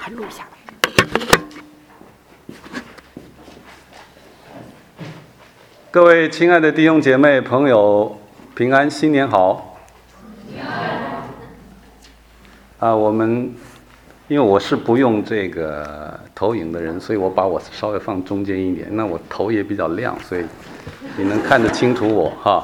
还录下来。 各位亲爱的弟兄姐妹朋友，平安，新年好！因为我是不用这个投影的人，所以我把我稍微放中间一点，那我头也比较亮，所以你能看得清楚我哈。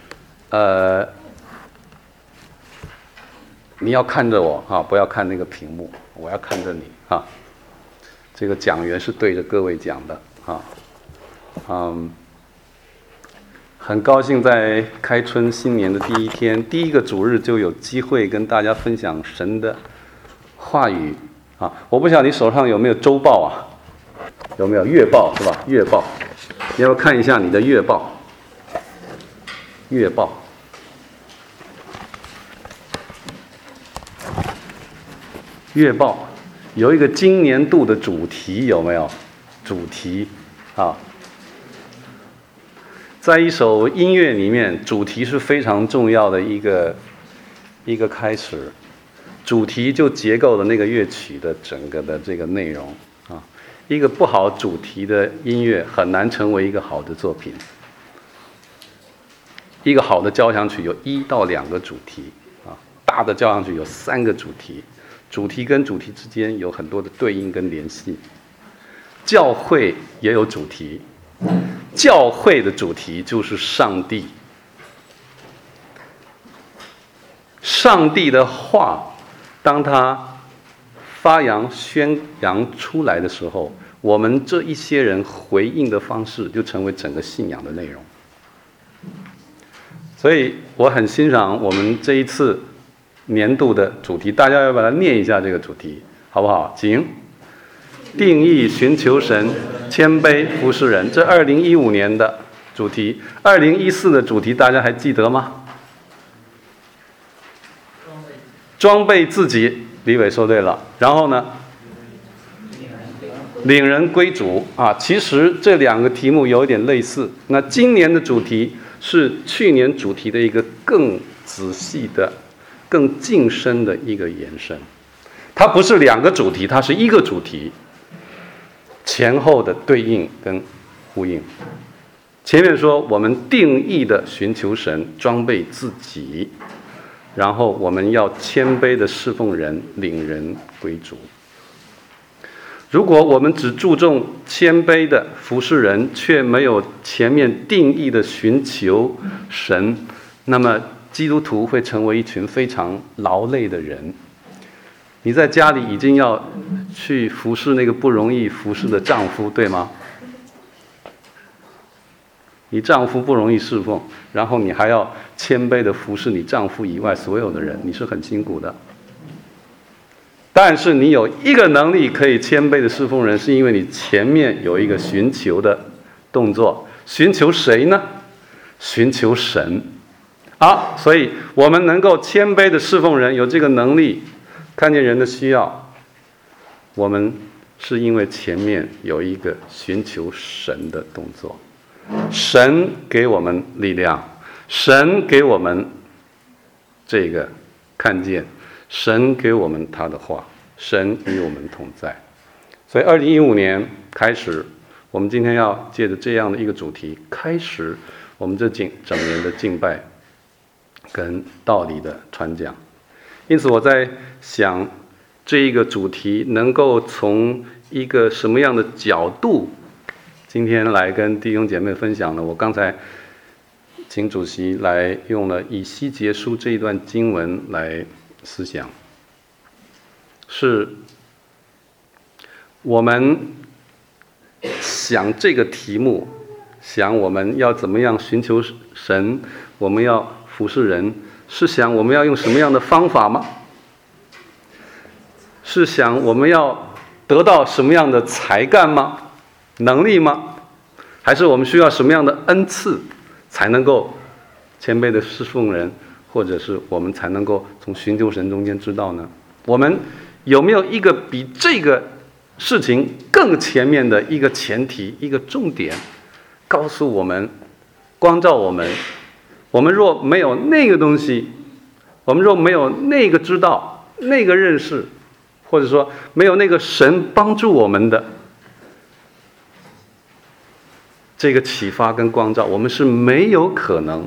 你要看着我哈，不要看那个屏幕，我要看着你哈。这个讲员是对着各位讲的哈。很高兴在开春新年的第一天，第一个主日就有机会跟大家分享神的话语啊！我不晓得你手上有没有周报啊？有没有月报是吧？月报，你要看一下你的月报。月报，月报有一个今年度的主题，有没有？主题啊。在一首音乐里面，主题是非常重要的一个开始，主题就结构了那个乐曲的整个的这个内容啊。一个不好主题的音乐很难成为一个好的作品。一个好的交响曲有1到2个主题啊，大的交响曲有3个主题，主题跟主题之间有很多的对应跟联系。教会也有主题。教会的主题就是上帝，上帝的话，当他发扬宣扬出来的时候，我们这一些人回应的方式就成为整个信仰的内容。所以我很欣赏我们这一次年度的主题，大家要把它念一下这个主题，好不好？请。定义寻求神，谦卑服侍人，这2015年的主题。2014的主题大家还记得吗？装备自己，李伟说对了。然后呢？领人归主啊。其实这2个题目有一点类似。那今年的主题是去年主题的一个更仔细的、更近深的一个延伸。它不是2个主题，它是1个主题。前后的对应跟呼应。前面说我们定义的寻求神，装备自己，然后我们要谦卑的侍奉人，领人归主。如果我们只注重谦卑的服侍人，却没有前面定义的寻求神，那么基督徒会成为一群非常劳累的人。你在家里已经要去服侍那个不容易服侍的丈夫，对吗？你丈夫不容易侍奉，然后你还要谦卑的服侍你丈夫以外所有的人，你是很辛苦的。但是你有一个能力可以谦卑的侍奉人，是因为你前面有一个寻求的动作。寻求谁呢？寻求神啊！所以我们能够谦卑的侍奉人，有这个能力。看见人的需要，我们是因为前面有一个寻求神的动作。神给我们力量，神给我们这个看见，神给我们他的话，神与我们同在。所以2015年开始，我们今天要借着这样的一个主题，开始我们这整年的敬拜跟道理的传讲。因此我在想，这一个主题能够从一个什么样的角度，今天来跟弟兄姐妹分享呢？我刚才请主席来用了以西结书这一段经文来思想，是我们想这个题目，想我们要怎么样寻求神，我们要服侍人，是想我们要用什么样的方法吗？是想我们要得到什么样的才干吗？能力吗？还是我们需要什么样的恩赐才能够谦卑的侍奉人，或者是我们才能够从寻求神中间知道呢？我们有没有一个比这个事情更前面的一个前提，一个重点，告诉我们，光照我们？我们若没有那个东西，我们若没有那个知道，那个认识， 或者说没有那个神帮助我们的这个启发跟光照，我们是没有可能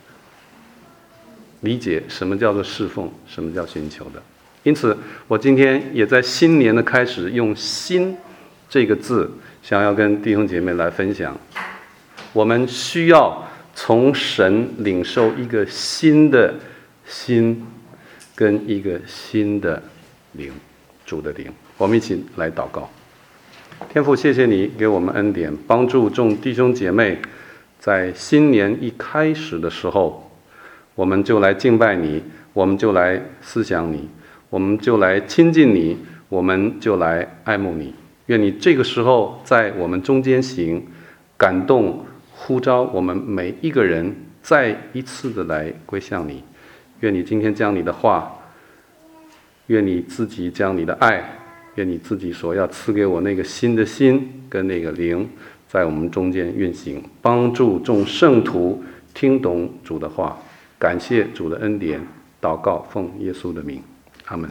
理解什么叫做侍奉，什么叫寻求的。因此我今天也在新年的开始用新这个字，想要跟弟兄姐妹来分享，我们需要从神领受一个新的心跟一个新的灵，主的灵。我们一起来祷告。天父，谢谢你给我们恩典，帮助众弟兄姐妹在新年一开始的时候，我们就来敬拜你，我们就来思想你，我们就来亲近你，我们就来爱慕你。愿你这个时候在我们中间行，感动呼召我们每一个人再一次的来归向你。愿你今天将你的话，愿你自己将你的爱，愿你自己所要赐给我那个新的心跟那个灵，在我们中间运行，帮助众圣徒听懂主的话。感谢主的恩典，祷告奉耶稣的名，阿们。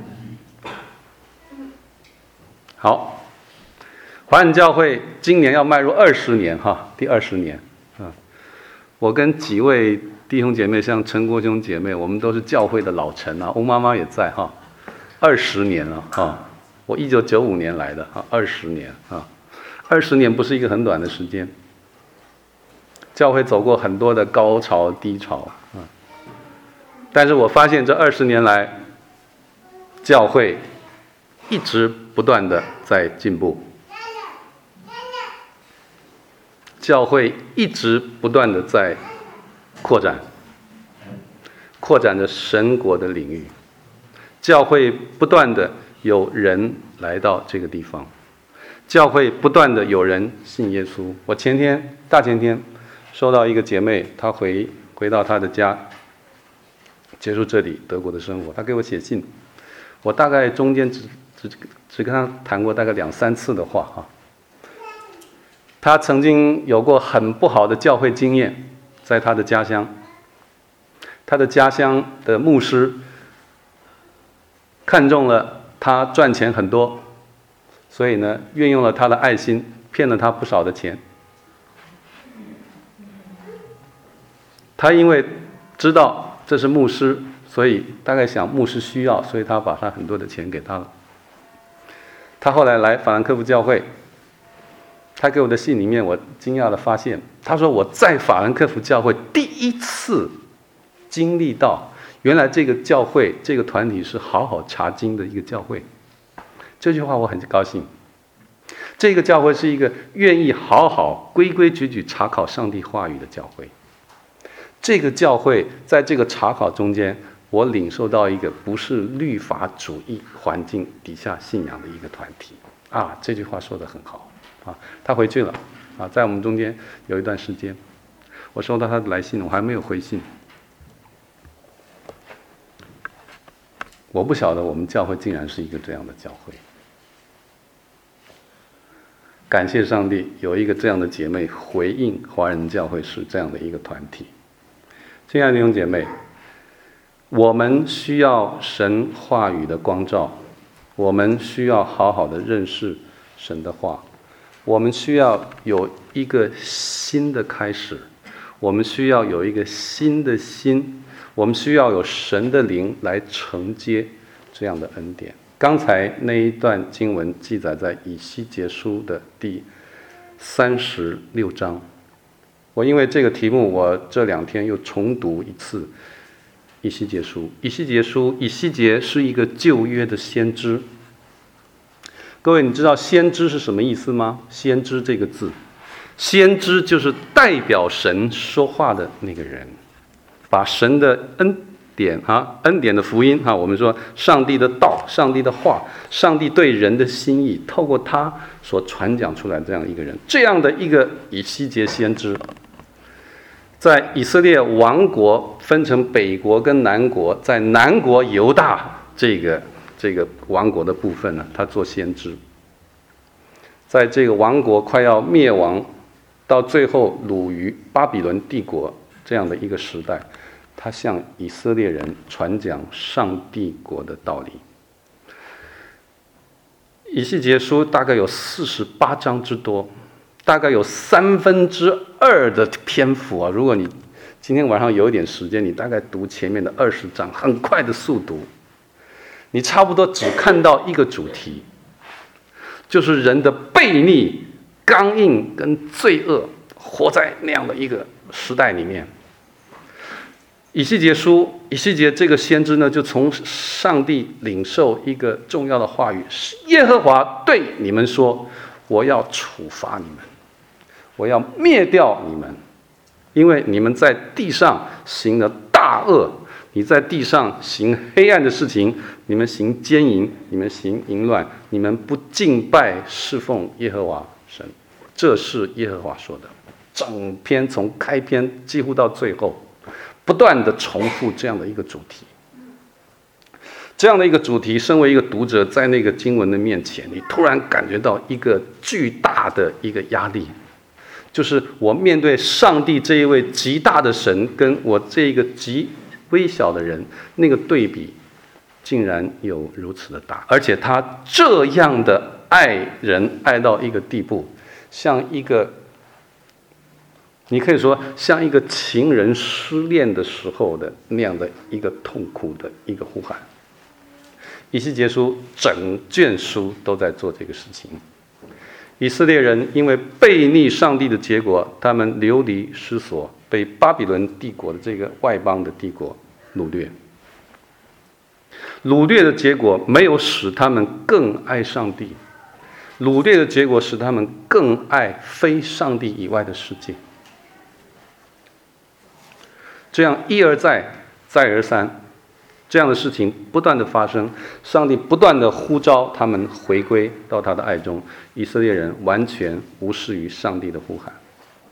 好，华人教会今年要迈入20年哈，第20年啊。我跟几位弟兄姐妹，像陈国兄姐妹，我们都是教会的老臣啊，翁妈妈也在哈，20年了哈。我1995年来的啊，20年啊，20年不是一个很短的时间。教会走过很多的高潮低潮啊，但是我发现这20年来，教会一直不断的在进步，教会一直不断的在扩展着神国的领域，教会不断的有人来到这个地方，教会不断的有人信耶稣。我大前天收到一个姐妹，她回到她的家，结束这里德国的生活，她给我写信，我大概中间只跟她谈过大概2-3次的话哈。她曾经有过很不好的教会经验，在她的家乡，她的家乡的牧师看中了她赚钱很多，所以呢，运用了她的爱心，骗了她不少的钱。他因为知道这是牧师，所以大概想牧师需要，所以他把他很多的钱给他了。他后来来法兰克福教会，他给我的信里面，我惊讶的发现，他说我在法兰克福教会第一次经历到，原来这个教会这个团体是好好查经的一个教会。这句话我很高兴。这个教会是一个愿意好好规规矩矩查考上帝话语的教会。这个教会在这个查考中间，我领受到一个不是律法主义环境底下信仰的一个团体啊！这句话说得很好啊！他回去了啊，在我们中间有一段时间，我收到他的来信，我还没有回信。我不晓得我们教会竟然是一个这样的教会。感谢上帝，有一个这样的姐妹回应华人教会是这样的一个团体。亲爱的弟兄姐妹，我们需要神话语的光照，我们需要好好的认识神的话，我们需要有一个新的开始，我们需要有一个新的心，我们需要有神的灵来承接这样的恩典。刚才那一段经文记载在以西结书的第36章。我因为这个题目，我这2天又重读一次以西结书。以西结是一个旧约的先知。各位，你知道先知是什么意思吗？先知这个字，先知就是代表神说话的那个人，把神的恩典的福音我们说上帝的道、上帝的话、上帝对人的心意，透过他所传讲出来这样一个人，这样的一个以西结先知，在以色列王国分成北国跟南国，在南国犹大这个王国的部分呢，他做先知。在这个王国快要灭亡，到最后掳于巴比伦帝国这样的一个时代，他向以色列人传讲上帝国的道理。 以西结书大概有48章之多，大概有2/3的篇幅啊。如果你今天晚上有一点时间，你大概读前面的20章，很快的速读，你差不多只看到一个主题，就是人的悖逆、刚硬跟罪恶，活在那样的一个时代里面。以西结这个先知呢，就从上帝领受一个重要的话语：耶和华对你们说，我要处罚你们，我要灭掉你们，因为你们在地上行了大恶，你在地上行黑暗的事情，你们行奸淫，你们行淫乱，你们不敬拜侍奉耶和华神。这是耶和华说的。整篇从开篇几乎到最后，不断的重复这样的一个主题。这样的一个主题，身为一个读者，在那个经文的面前，你突然感觉到一个巨大的一个压力，就是我面对上帝这一位极大的神，跟我这一个极微小的人，那个对比竟然有如此的大，而且他这样的爱人爱到一个地步，像一个，你可以说像一个情人失恋的时候的那样的一个痛苦的一个呼喊。以西结书整卷书都在做这个事情。以色列人因为悖逆上帝的结果，他们流离失所，被巴比伦帝国的这个外邦的帝国掳掠。掳掠的结果没有使他们更爱上帝，掳掠的结果使他们更爱非上帝以外的世界。这样一而再，再而三，这样的事情不断的发生，上帝不断的呼召他们回归到他的爱中，以色列人完全无视于上帝的呼喊。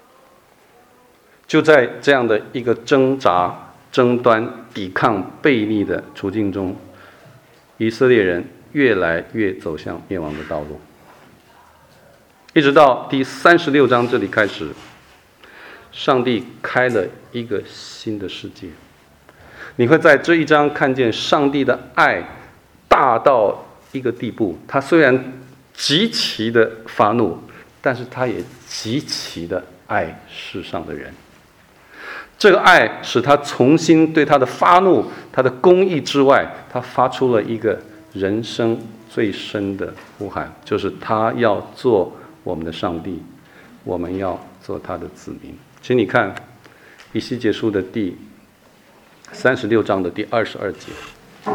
就在这样的一个挣扎、争端、抵抗、悖逆的处境中，以色列人越来越走向灭亡的道路。一直到第36章这里开始，上帝开了一个新的世界。你会在这一章看见上帝的爱大到一个地步，他虽然极其的发怒，但是他也极其的爱世上的人。这个爱使他重新对他的发怒、他的公义之外，他发出了一个人生最深的呼喊，就是他要做我们的上帝，我们要做他的子民。请你看以西结书的第36章的第22节，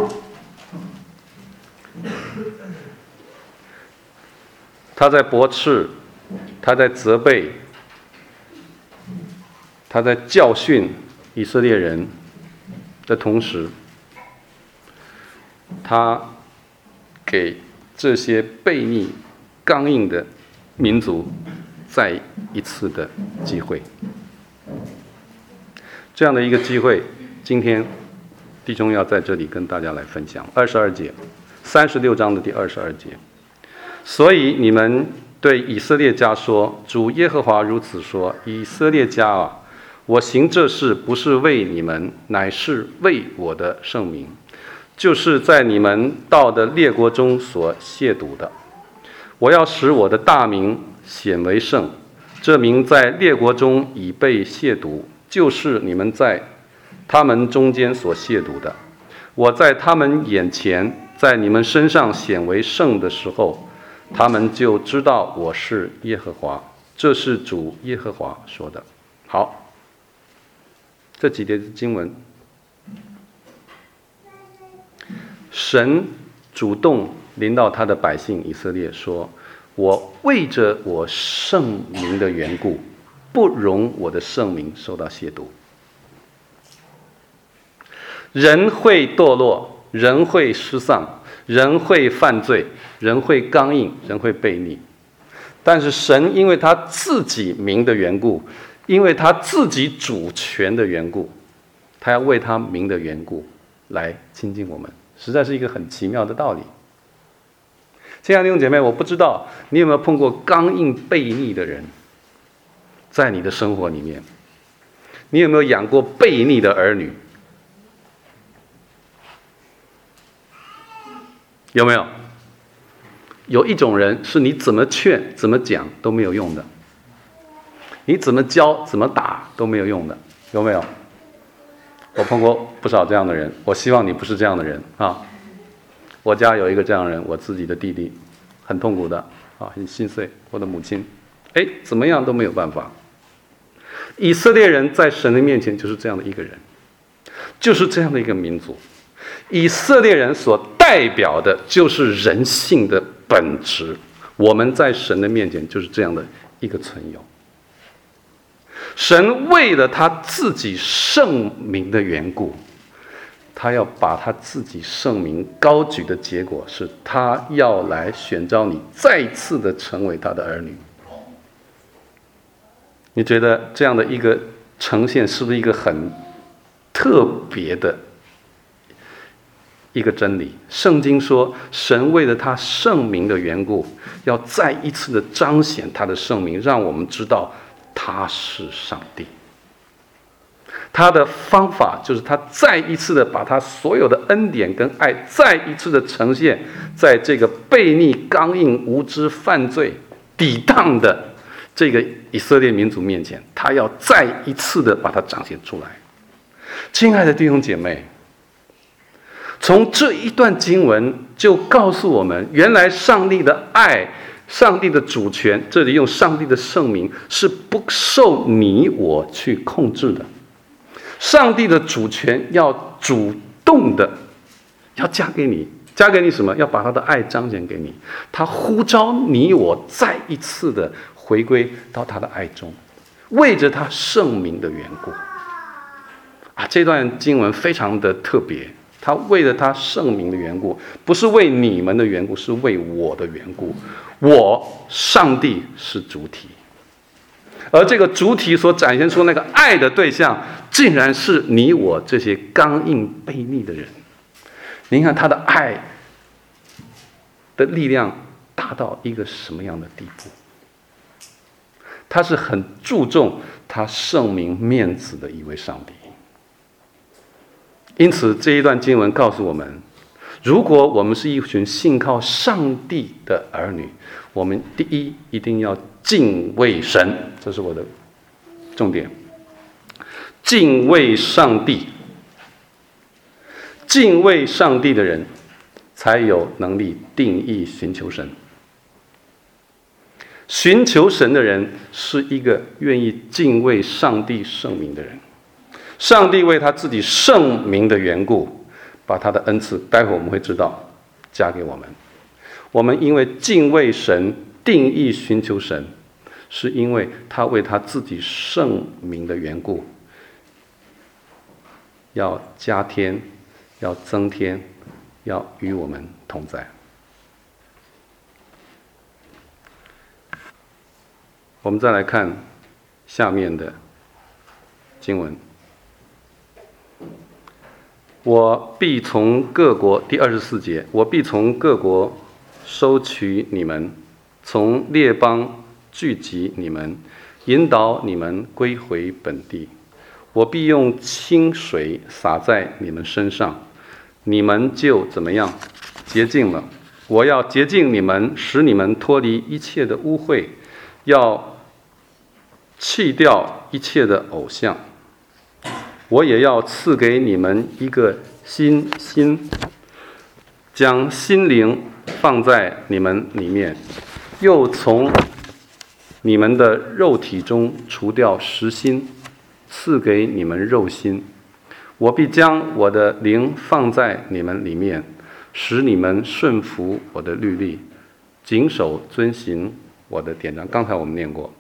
他在驳斥，他在责备，他在教训以色列人的同时，他给这些悖逆、刚硬的民族再一次的机会。这样的一个机会，今天弟兄要在这里跟大家来分享。22节，36章的第22节。所以你们对以色列家说，主耶和华如此说，以色列家啊，我行这事不是为你们，乃是为我的圣名，就是在你们到的列国中所亵渎的。我要使我的大名显为圣，这名在列国中已被亵渎，就是你们在他们中间所亵渎的。我在他们眼前，在你们身上显为圣的时候，他们就知道我是耶和华。这是主耶和华说的。好，这几节经文，神主动临到他的百姓以色列，说：我为着我圣名的缘故，不容我的圣名受到亵渎。人会堕落，人会失丧，人会犯罪，人会刚硬，人会悖逆。但是神因为他自己名的缘故，因为他自己主权的缘故，他要为他名的缘故来亲近我们，实在是一个很奇妙的道理。亲爱的弟兄姐妹，我不知道你有没有碰过刚硬悖逆的人，在你的生活里面，你有没有养过悖逆的儿女？有没有？ 有一种人是你怎么劝、怎么讲都没有用的，你怎么教、怎么打都没有用的，有没有？我碰过不少这样的人，我希望你不是这样的人啊。我家有一个这样的人，我自己的弟弟，很痛苦的啊，很心碎。我的母亲，怎么样都没有办法。以色列人在神的面前就是这样的一个人，就是这样的一个民族。以色列人所代表的就是人性的本质，我们在神的面前就是这样的一个存有。神为了他自己圣名的缘故，他要把他自己圣名高举的结果是，他要来选召你再次的成为他的儿女。你觉得这样的一个呈现是不是一个很特别的一个真理？圣经说，神为了他圣名的缘故，要再一次的彰显他的圣名，让我们知道他是上帝。他的方法就是他再一次的把他所有的恩典跟爱再一次的呈现在这个悖逆、刚硬、无知、犯罪、抵挡的这个以色列民族面前，他要再一次的把它彰显出来。亲爱的弟兄姐妹，从这一段经文就告诉我们，原来上帝的爱、上帝的主权，这里用上帝的圣名，是不受你我去控制的。上帝的主权要主动的要加给你，加给你什么？要把他的爱彰显给你。他呼召你我再一次的回归到他的爱中，为着他圣名的缘故。这段经文非常的特别，他为了他圣名的缘故，不是为你们的缘故，是为我的缘故。我上帝是主体，而这个主体所展现出那个爱的对象，竟然是你我这些刚硬悖逆的人。您看他的爱的力量大到一个什么样的地步？他是很注重他圣名面子的一位上帝。因此这一段经文告诉我们，如果我们是一群信靠上帝的儿女，我们第一一定要敬畏神，这是我的重点。敬畏上帝，敬畏上帝的人才有能力定义寻求神。寻求神的人是一个愿意敬畏上帝圣名的人。上帝为他自己圣名的缘故，把他的恩赐，待会我们会知道，加给我们。我们因为敬畏神，定义寻求神，是因为他为他自己圣名的缘故，要加添，要增添，要与我们同在。我们再来看下面的经文。我必从各国，第24节，我必从各国收取你们，从列邦聚集你们，引导你们归回本地。我必用清水洒在你们身上，你们就怎么样？洁净了。我要洁净你们，使你们脱离一切的污秽，要弃掉一切的偶像。我也要赐给你们一个新心，将心灵放在你们里面，又从你们的肉体中除掉实心，赐给你们肉心。我必将我的灵放在你们里面，使你们顺服我的律例，谨守遵行我的典章。刚才我们念过，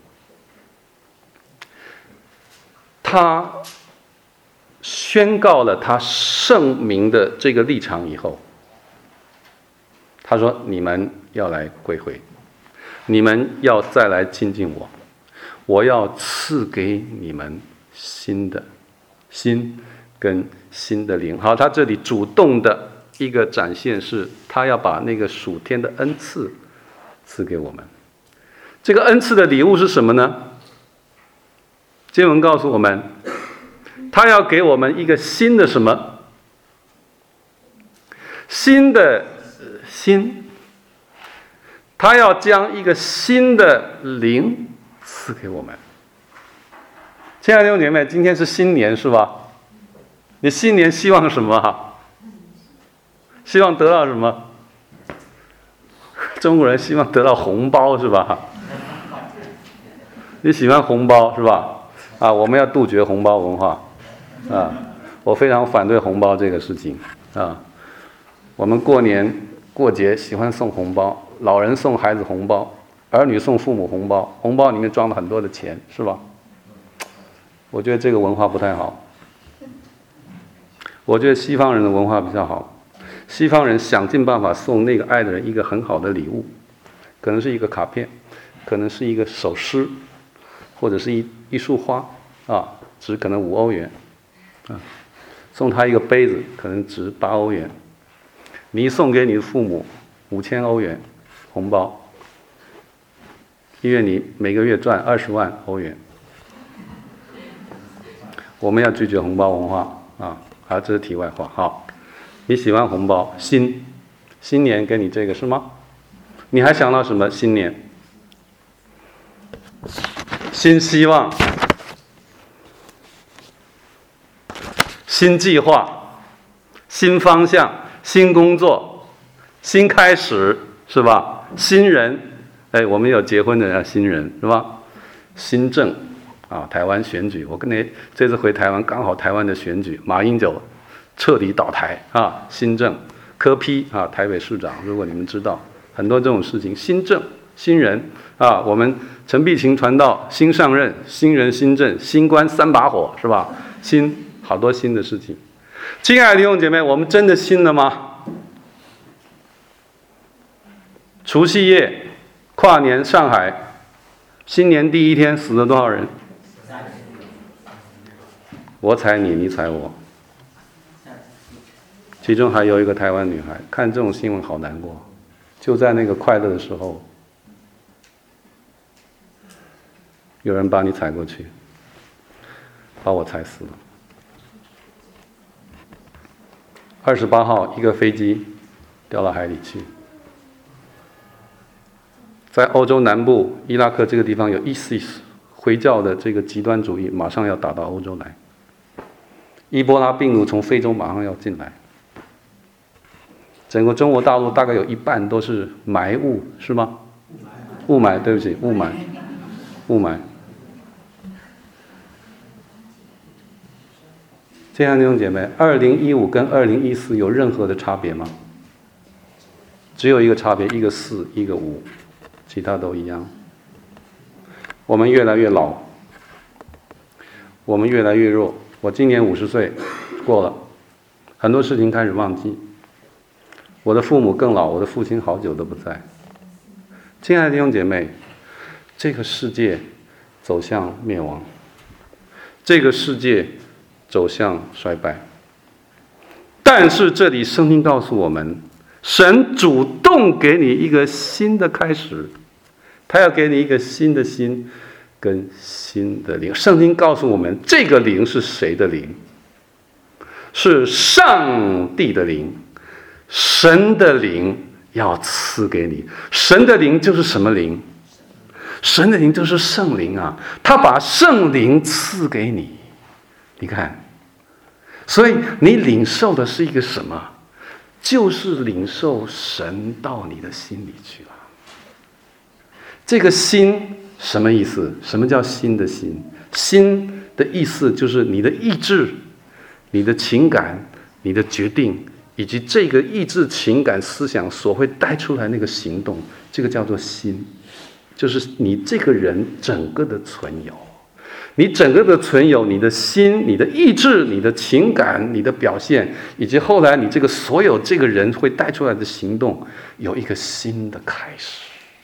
他宣告了他圣名的这个立场以后，他说：你们要来归回，你们要再来亲近我，我要赐给你们新的心跟新的灵。好，他这里主动的一个展现是，他要把那个属天的恩赐赐给我们。这个恩赐的礼物是什么呢？经文告诉我们，他要给我们一个新的什么？新的心。 他要将一个新的灵赐给我们。亲爱的弟兄姐妹，今天是新年是吧？你新年希望什么？希望得到什么？中国人希望得到红包是吧？你喜欢红包是吧？我们要杜绝红包文化我非常反对红包这个事情我们过年过节喜欢送红包，老人送孩子红包，儿女送父母红包，红包里面装了很多的钱是吧？我觉得这个文化不太好。我觉得西方人的文化比较好，西方人想尽办法送那个爱的人一个很好的礼物，可能是一个卡片，可能是一个首诗，或者是一束花值可能5欧元送他一个杯子可能值8欧元。你送给你的父母5000欧元红包，因为你每个月赚20万欧元。我们要拒绝红包文化这是题外话。好，你喜欢红包，新年给你这个是吗？你还想到什么？新年新希望，新计划，新方向，新工作，新开始是吧？新人，我们有结婚的人新人是吧？新政台湾选举，我跟你这次回台湾刚好台湾的选举，马英九彻底倒台新政，柯 P 台北市长，如果你们知道很多这种事情，新政新人我们陈碧琴传道新上任，新人新政，新官3把火是吧？好多新的事情。亲爱的弟兄姐妹，我们真的新了吗？除夕夜跨年上海，新年第一天死了多少人？我踩你，你踩我，其中还有一个台湾女孩，看这种新闻好难过。就在那个快乐的时候，有人把你踩过去，把我踩死了。28号，一个飞机掉到海里去。在欧洲南部伊拉克这个地方有 ISIS 回教的这个极端主义，马上要打到欧洲来。伊波拉病毒从非洲马上要进来。整个中国大陆大概有一半都是霾雾，是吗？雾霾，对不起，雾霾。亲爱的弟兄姐妹，2015跟2014有任何的差别吗？只有一个差别，一个4，一个5，其他都一样。我们越来越老，我们越来越弱。我今年50岁过了，很多事情开始忘记。我的父母更老，我的父亲好久都不在。亲爱的弟兄姐妹，这个世界走向灭亡，这个世界走向衰败。但是这里圣经告诉我们，神主动给你一个新的开始，他要给你一个新的心跟新的灵。圣经告诉我们，这个灵是谁的灵？是上帝的灵，神的灵要赐给你。神的灵就是什么灵？神的灵就是圣灵他把圣灵赐给你。你看，所以你领受的是一个什么？就是领受神到你的心里去了。这个心什么意思？什么叫心的心？心的意思就是你的意志、你的情感、你的决定，以及这个意志、情感、思想所会带出来那个行动，这个叫做心，就是你这个人整个的存有。你整个的存有，你的心、你的意志、你的情感、你的表现，以及后来你这个所有这个人会带出来的行动，有一个新的开始。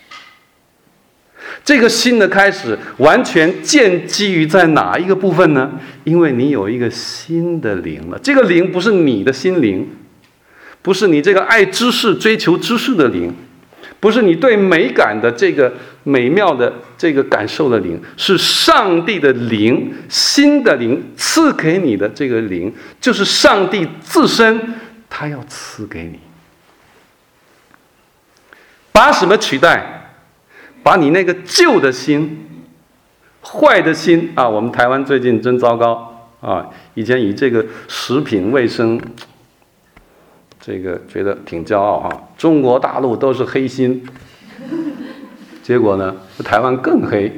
这个新的开始完全建基于在哪一个部分呢？因为你有一个新的灵了。这个灵不是你的心灵，不是你这个爱知识、追求知识的灵，不是你对美感的这个美妙的这个感受的灵，是上帝的灵，新的灵赐给你的这个灵，就是上帝自身，他要赐给你。 把什么取代？把你那个旧的心、坏的心啊！我们台湾最近真糟糕啊！以前以这个食品卫生，这个觉得挺骄傲啊，中国大陆都是黑心，结果呢，台湾更黑，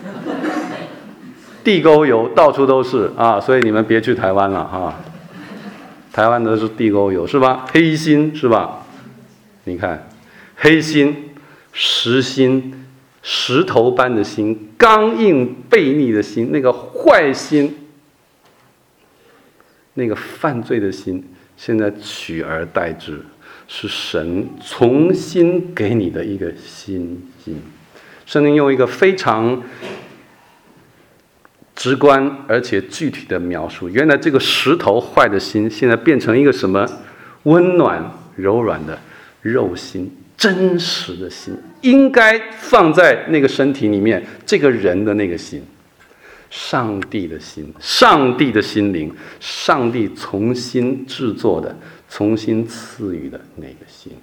地沟油到处都是啊！所以你们别去台湾了啊！台湾的是地沟油是吧？黑心是吧？你看，黑心、实心、石头般的心、刚硬悖逆的心，那个坏心、那个犯罪的心，现在取而代之，是神重新给你的一个新心。圣经用一个非常直观而且具体的描述，原来这个石头坏的心，现在变成一个什么温暖柔软的肉心，真实的心，应该放在那个身体里面，这个人的那个心，上帝的心，上帝的心灵，上帝重新制作的，重新赐予的那个心。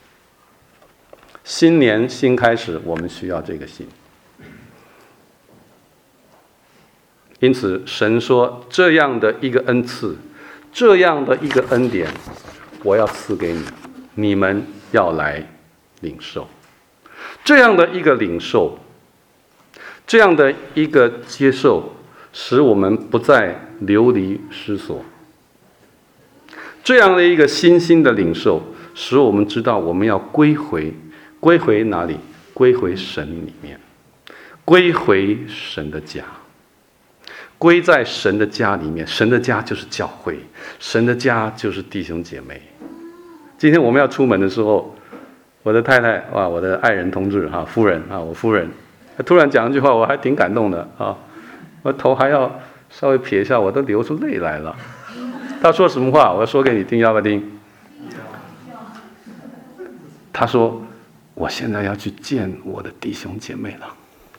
新年新开始，我们需要这个心。因此，神说这样的一个恩赐，这样的一个恩典，我要赐给你，你们要来领受。这样的一个领受，这样的一个接受，使我们不再流离失所。这样的一个新兴的领受，使我们知道我们要归回哪里？归回神里面，归回神的家。归在神的家里面，神的家就是教会，神的家就是弟兄姐妹。今天我们要出门的时候，我的太太哇，我的爱人同志哈，夫人啊，我夫人突然讲一句话，我还挺感动的啊，我头还要稍微撇一下，我都流出泪来了。他说什么话？我说给你听，要不要听？他说：“我现在要去见我的弟兄姐妹了。”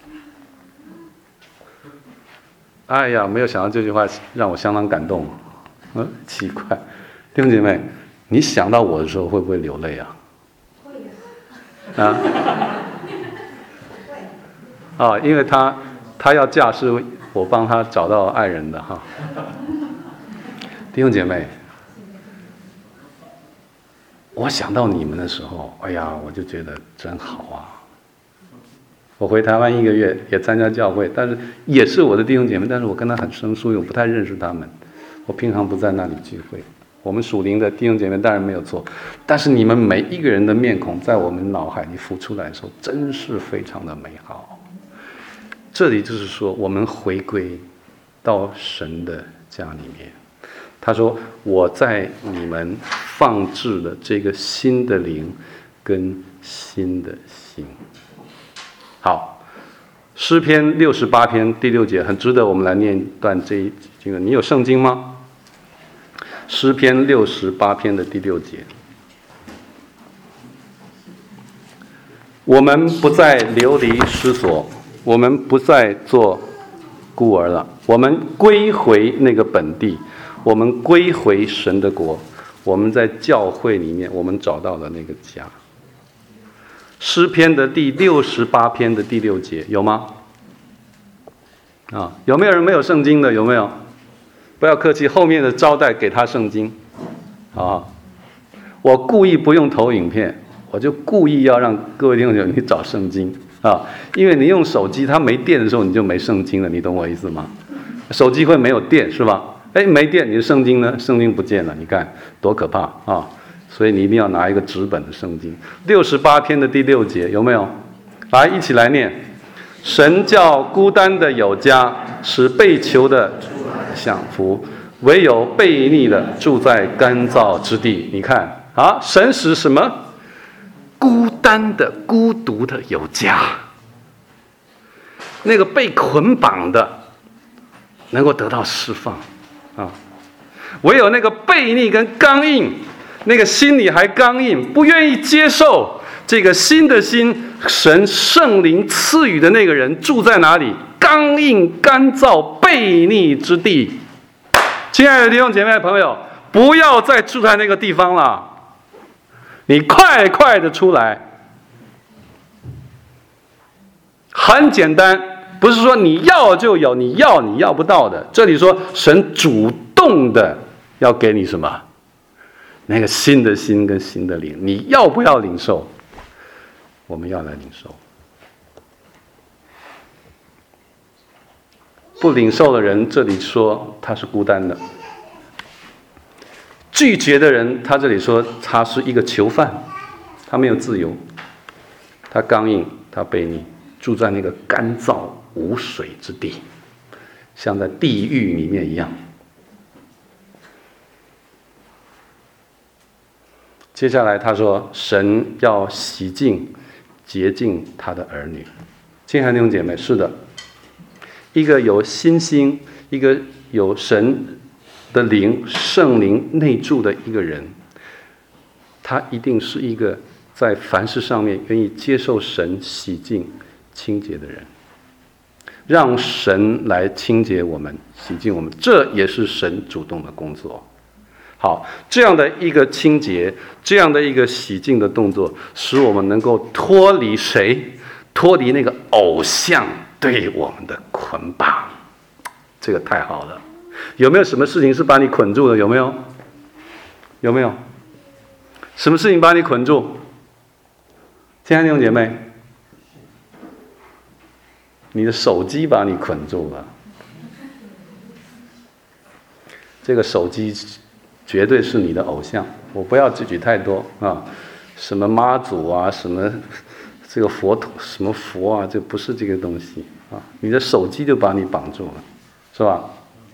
哎呀，没有想到这句话让我相当感动。奇怪，弟兄姐妹，你想到我的时候会不会流泪啊？会啊。啊，因为她要嫁是我帮她找到爱人的哈。弟兄姐妹，我想到你们的时候，哎呀，我就觉得真好啊。我回台湾1个月，也参加教会，但是也是我的弟兄姐妹，但是我跟他很生疏，我不太认识他们。我平常不在那里聚会。我们属灵的弟兄姐妹当然没有错，但是你们每一个人的面孔在我们脑海里浮出来的时候，真是非常的美好。这里就是说，我们回归到神的家里面。他说：“我在你们放置了这个新的灵跟新的心。”好，诗篇68篇第6节很值得我们来念一段这一经文。你有圣经吗？诗篇68篇的第6节，我们不再流离失所，我们不再做孤儿了，我们归回那个本地，我们归回神的国，我们在教会里面，我们找到了那个家。诗篇的第68篇的第6节有吗？啊，有没有人没有圣经的？有没有？不要客气，后面的招待给他圣经。啊，我故意不用投影片，我就故意要让各位弟兄姐妹你找圣经啊，因为你用手机它没电的时候你就没圣经了，你懂我意思吗？手机会没有电是吧？哎，没电，你的圣经呢？圣经不见了，你看多可怕啊！所以你一定要拿一个纸本的圣经。68篇的第6节有没有？来，一起来念：神叫孤单的有家，使被囚的享福，唯有悖逆的住在干燥之地。你看啊，神使什么？孤单的、孤独的有家，那个被捆绑的能够得到释放啊！唯有那个悖逆跟刚硬，那个心里还刚硬，不愿意接受这个新的心，神圣灵赐予的那个人住在哪里？刚硬、干燥、悖逆之地。亲爱的弟兄姐妹朋友，不要再住在那个地方了，你快快的出来， 很简单，不是说你要就有，你要不到的。这里说神主动的要给你什么？那个新的心跟新的灵，你要不要领受？我们要来领受。不领受的人，这里说他是孤单的；拒绝的人，他这里说他是一个囚犯，他没有自由，他刚硬，他悖逆，住在那个干燥无水之地，像在地狱里面一样。接下来他说，神要洗净、洁净他的儿女。亲爱的弟兄姐妹，是的，一个有新心、一个有神的灵、圣灵内住的一个人，他一定是一个在凡事上面愿意接受神洗净、清洁的人，让神来清洁我们、洗净我们，这也是神主动的工作。好，这样的一个清洁，这样的一个洗净的动作，使我们能够脱离谁？脱离那个偶像对我们的捆绑。这个太好了。有没有什么事情是把你捆住的？有没有？有没有？什么事情把你捆住？亲爱的弟兄姐妹，你的手机把你捆住了。这个手机绝对是你的偶像，我不要举太多啊，什么妈祖啊，什么这个佛陀，什么佛啊，这不是这个东西啊，你的手机就把你绑住了，是吧？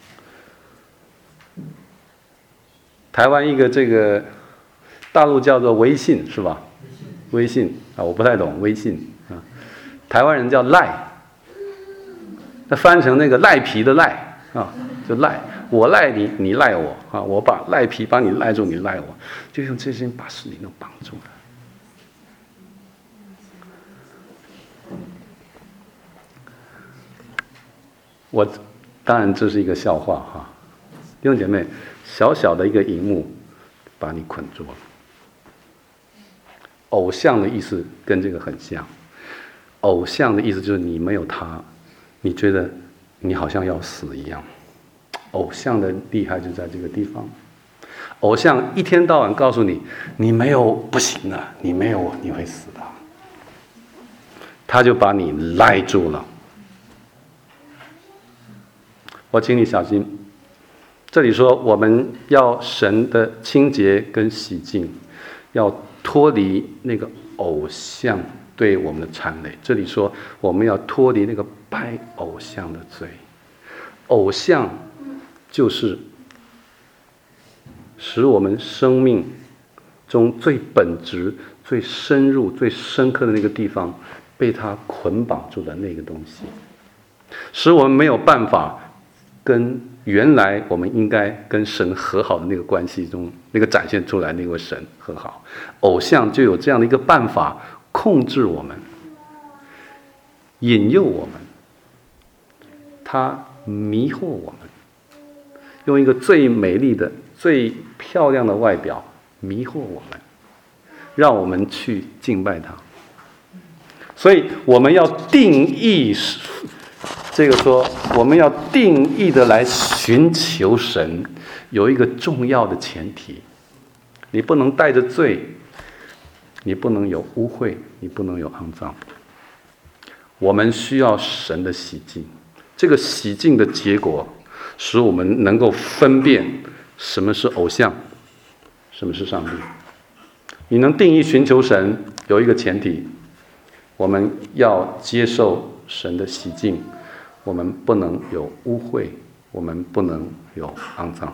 台湾一个这个大陆叫做微信是吧？微信啊，我不太懂微信啊，台湾人叫赖，那翻成那个赖皮的赖啊，就赖。我赖你，你赖我啊！我把赖皮把你赖住，你赖我，就用这些把事情都绑住了。我当然这是一个笑话哈，弟兄姐妹，小小的一个荧幕把你捆住了。偶像的意思跟这个很像，偶像的意思就是你没有他，你觉得你好像要死一样。偶像的厉害就在这个地方，偶像一天到晚告诉你，你没有不行的，你没有我你会死的，他就把你赖住了。我请你小心，这里说我们要神的清洁跟洗净，要脱离那个偶像对我们的缠累。这里说我们要脱离那个拜偶像的罪，偶像就是使我们生命中最本质、最深入、最深刻的那个地方被它捆绑住的那个东西，使我们没有办法跟原来我们应该跟神和好的那个关系中那个展现出来那位神和好。偶像就有这样的一个办法控制我们，引诱我们，他迷惑我们，用一个最美丽的、最漂亮的外表迷惑我们，让我们去敬拜他。所以我们要定义，这个说我们要定义的来寻求神，有一个重要的前提，你不能带着罪，你不能有污秽，你不能有肮脏。我们需要神的洗净，这个洗净的结果使我们能够分辨什么是偶像，什么是上帝。你能定义寻求神，有一个前提，我们要接受神的洗净，我们不能有污秽，我们不能有肮脏。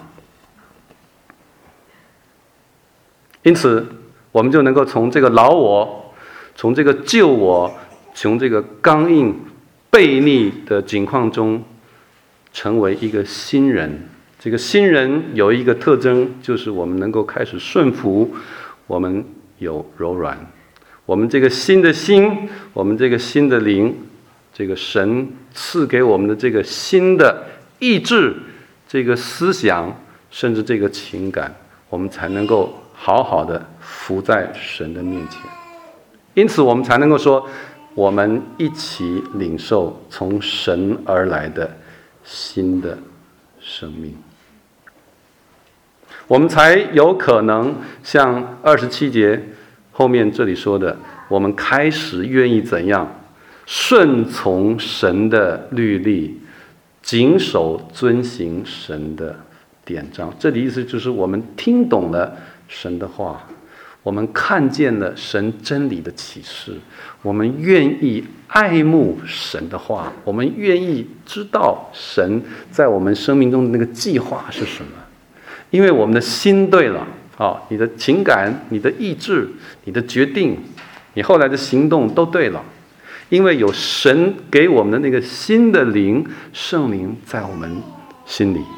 因此我们就能够从这个老我，从这个旧我，从这个刚硬悖逆的境况中成为一个新人。这个新人有一个特征，就是我们能够开始顺服，我们有柔软，我们这个新的心，我们这个新的灵，这个神赐给我们的这个新的意志，这个思想，甚至这个情感，我们才能够好好的服在神的面前。因此我们才能够说， 我们一起领受从神而来的新的生命，我们才有可能像27节后面这里说的，我们开始愿意怎样顺从神的律例，谨守遵行神的典章。这里意思就是我们听懂了神的话，我们看见了神真理的启示，我们愿意爱慕神的话，我们愿意知道神在我们生命中的那个计划是什么。因为我们的心对了，你的情感、你的意志、你的决定、你后来的行动都对了，因为有神给我们的那个新的灵，圣灵在我们心里。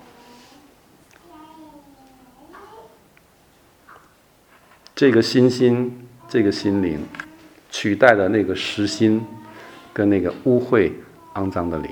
这个新心，这个心灵，取代了那个实心跟那个污秽肮脏的灵，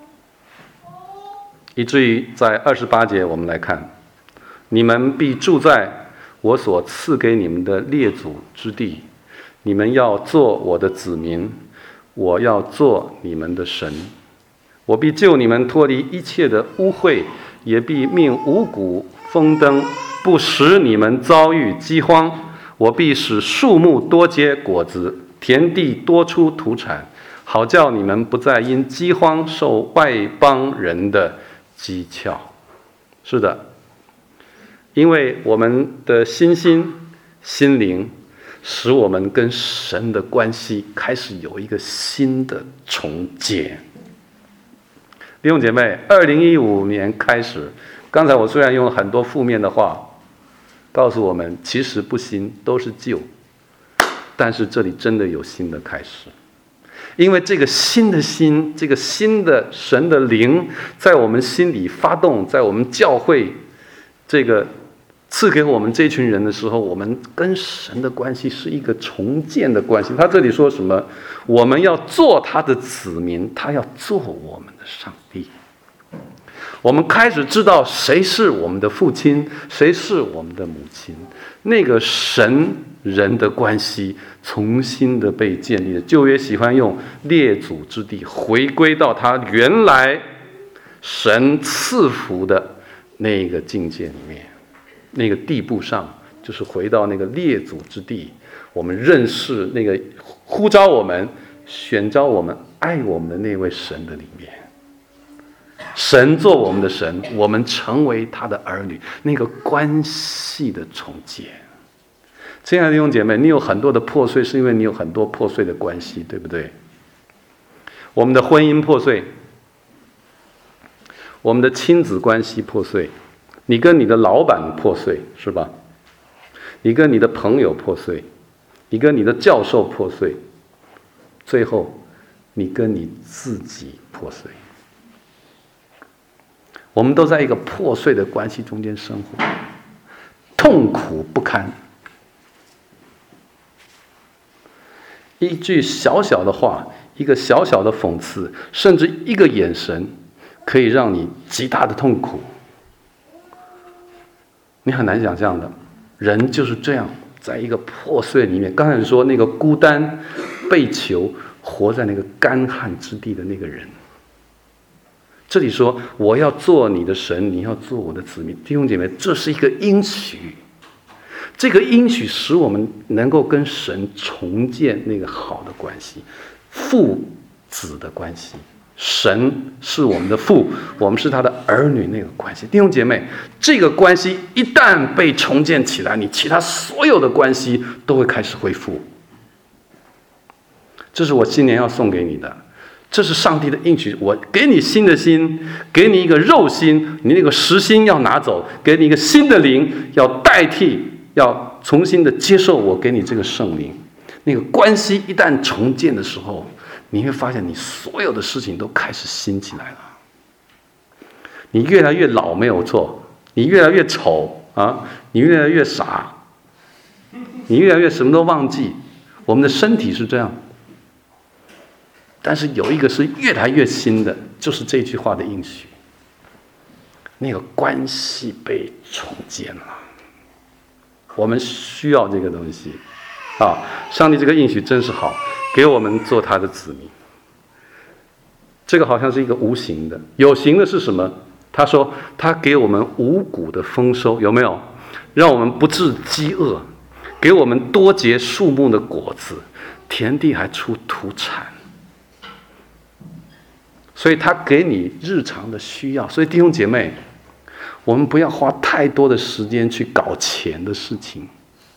以至于在28节我们来看，你们必住在我所赐给你们的列祖之地，你们要做我的子民，我要做你们的神，我必救你们脱离一切的污秽，也必命五谷丰登，不使你们遭遇饥荒。我必使树木多结果子，田地多出土产，好叫你们不再因饥荒受外邦人的讥诮。是的，因为我们的心灵使我们跟神的关系开始有一个新的重建。弟兄姐妹，2015年开始，刚才我虽然用了很多负面的话告诉我们其实不新，都是旧，但是这里真的有新的开始。因为这个新的心，这个新的神的灵在我们心里发动，在我们教会这个赐给我们这群人的时候，我们跟神的关系是一个重建的关系。他这里说什么？我们要做他的子民，他要做我们的上帝。我们开始知道谁是我们的父亲，谁是我们的母亲，那个神人的关系重新的被建立了。旧约喜欢用列祖之地回归到他原来神赐福的那个境界里面，那个地步上，就是回到那个列祖之地，我们认识那个呼召我们、选召我们、爱我们的那位神的里面。神做我们的神，我们成为他的儿女，那个关系的重建。亲爱的弟兄姐妹，你有很多的破碎，是因为你有很多破碎的关系，对不对？我们的婚姻破碎，我们的亲子关系破碎，你跟你的老板破碎，是吧？你跟你的朋友破碎，你跟你的教授破碎，最后你跟你自己破碎。我们都在一个破碎的关系中间生活，痛苦不堪。一句小小的话，一个小小的讽刺，甚至一个眼神，可以让你极大的痛苦。你很难想象的，人就是这样，在一个破碎里面。刚才说那个孤单、被囚、活在那个干旱之地的那个人。这里说我要做你的神，你要做我的子民。弟兄姐妹，这是一个应许，这个应许使我们能够跟神重建那个好的关系，父子的关系。神是我们的父，我们是他的儿女，那个关系。弟兄姐妹，这个关系一旦被重建起来，你其他所有的关系都会开始恢复。这是我今年要送给你的，这是上帝的应许。我给你新的心，给你一个肉心，你那个实心要拿走，给你一个新的灵，要代替，要重新的接受我给你这个圣灵。那个关系一旦重建的时候，你会发现你所有的事情都开始新起来了。你越来越老没有错，你越来越丑啊，你越来越傻，你越来越什么都忘记。我们的身体是这样，但是有一个是越来越新的，就是这句话的应许。那个关系被重建了，我们需要这个东西啊！上帝这个应许真是好， 给我们做他的子民。这个好像是一个无形的，有形的是什么？他说他给我们五谷的丰收，有没有？让我们不致饥饿，给我们多结树木的果子，田地还出土产。所以他给你日常的需要。所以弟兄姐妹，我们不要花太多的时间去搞钱的事情。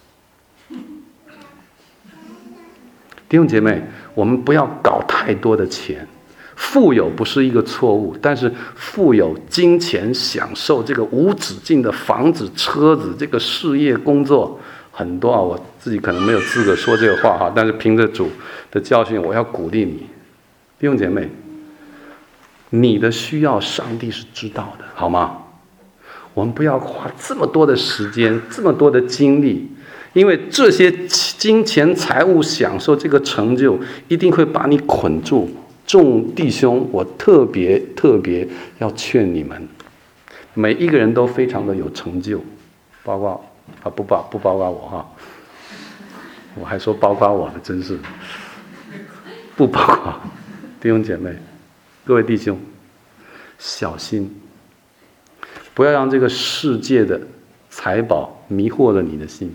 弟兄姐妹，我们不要搞太多的钱。富有不是一个错误，但是富有金钱享受这个无止境的房子、车子，这个事业、工作很多啊。我自己可能没有资格说这个话哈，但是凭着主的教训，我要鼓励你，弟兄姐妹，你的需要上帝是知道的，好吗？我们不要花这么多的时间，这么多的精力，因为这些金钱、财务享受这个成就，一定会把你捆住。众弟兄，我特别要劝你们，每一个人都非常的有成就，包括不包括我哈，我还说包括我的，真是不包括弟兄姐妹，各位弟兄，小心，不要让这个世界的财宝迷惑了你的心。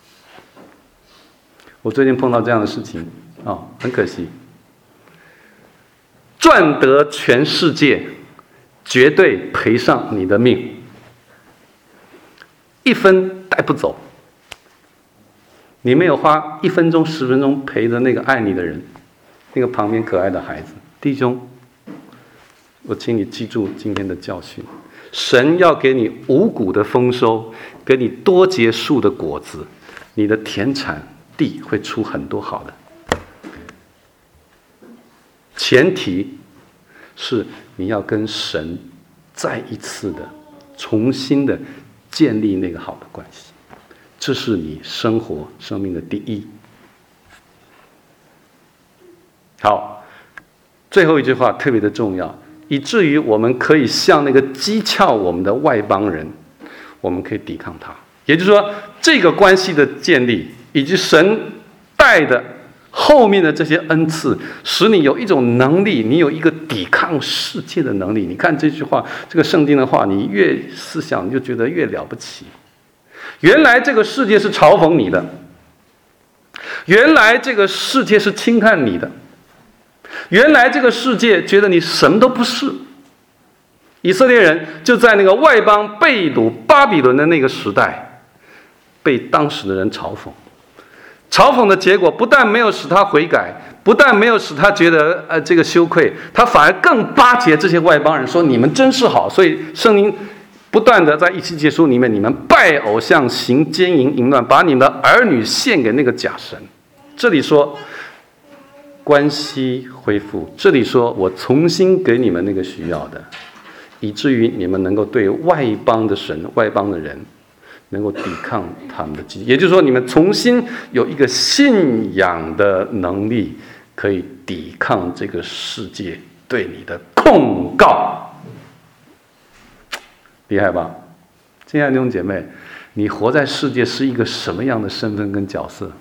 我最近碰到这样的事情啊，很可惜。赚得全世界，绝对赔上你的命，一分带不走。你没有花1分钟、10分钟陪着那个爱你的人，那个旁边可爱的孩子。弟兄，我请你记住今天的教训：神要给你五谷的丰收，给你多结树的果子，你的田产地会出很多好的。前提是你要跟神再一次的重新的建立那个好的关系，这是你生命的第一。好，最后一句话特别的重要，以至于我们可以向那个讥诮我们的外邦人，我们可以抵抗他。也就是说，这个关系的建立以及神带的后面的这些恩赐，使你有一种能力，你有一个抵抗世界的能力。你看这句话，这个圣经的话，你越思想，你就觉得越了不起。原来这个世界是嘲讽你的，原来这个世界是轻看你的，原来这个世界觉得你什么都不是。以色列人就在那个外邦被掳巴比伦的那个时代，被当时的人嘲讽。嘲讽的结果不但没有使他悔改，不但没有使他觉得这个羞愧，他反而更巴结这些外邦人，说你们真是好。所以圣经不断的在1节书里面，你们拜偶像，行奸淫淫乱，把你们的儿女献给那个假神。这里说关系恢复，这里说我重新给你们那个需要的，以至于你们能够对外邦的神、外邦的人能够抵抗他们的基业，也就是说，你们重新有一个信仰的能力，可以抵抗这个世界对你的控告。厉害吧？亲爱的弟兄姐妹，你活在世界是一个什么样的身份跟角色？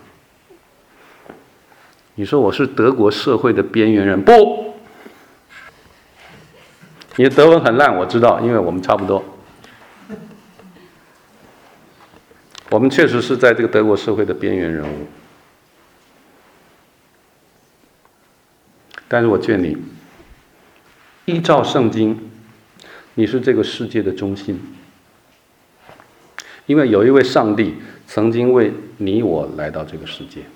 你说我是德国社会的边缘人，不，你的德文很烂，我知道，因为我们差不多。我们确实是在这个德国社会的边缘人物，但是我劝你，依照圣经，你是这个世界的中心，因为有一位上帝曾经为你我来到这个世界。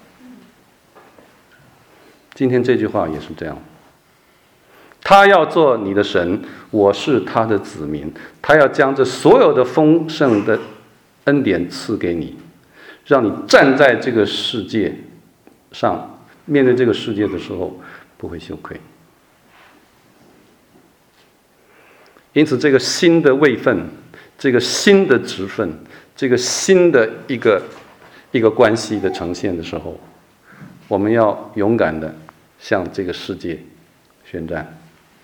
今天这句话也是这样，他要做你的神，我是他的子民，他要将这所有的丰盛的恩典赐给你，让你站在这个世界上，面对这个世界的时候不会羞愧。因此，这个新的位分，这个新的职分，这个新的一个关系的呈现的时候，我们要勇敢的向这个世界宣战。